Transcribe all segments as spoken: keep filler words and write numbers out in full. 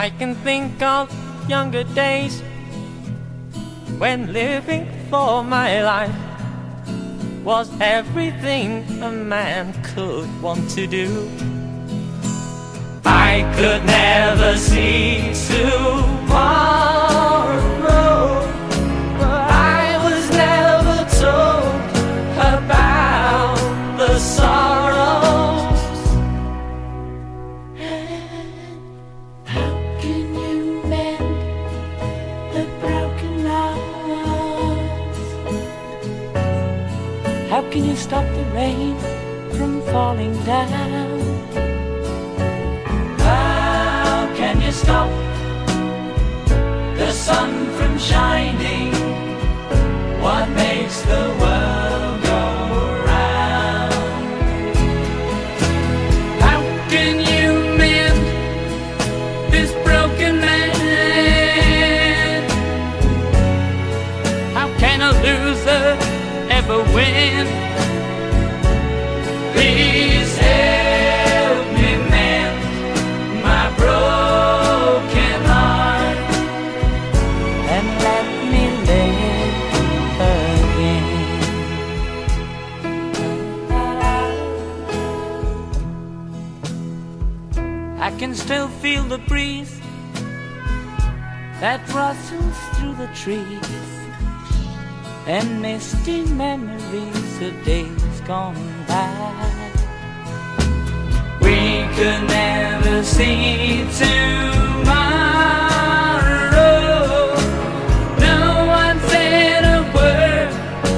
I can think of younger days when living for my life was everything a man could want to do. I could never see tomorrow, but I was never told about the sorrows. How can you mend the broken hearts? How can you stop the rain from falling down? Can you stop the sun from shining? What makes the world go round? How can you mend this broken man? How can a loser ever win? Please help me mend my broken heart and let me live again. I can still feel the breeze that rustles through the trees and misty memories of days gone by. We could never see tomorrow. No one said a word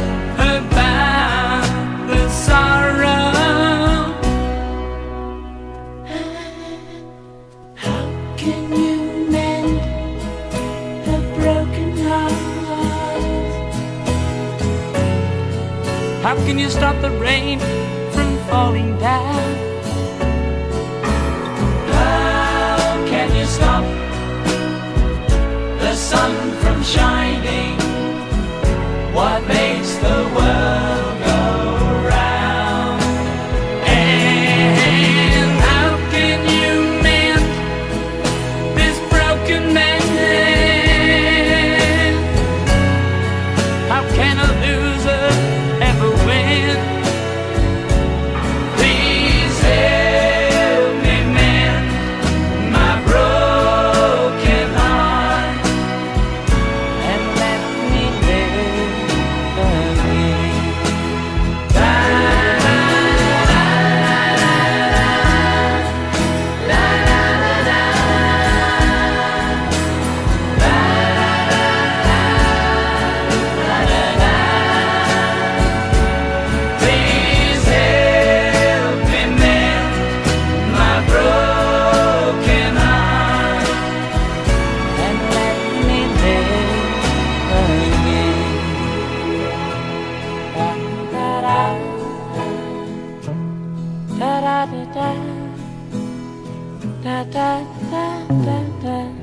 about the sorrow. How can you mend the broken heart? How can you stop the rain from falling down? Can you stop the sun from shining? What makes the world go round? And how can you mend this broken man? How can a loser ever win? Please help me mend my broken heart and let me live again. La la la la la la la la. Please help me mend my broken heart And let me live again. Da da da da da da da da da da da.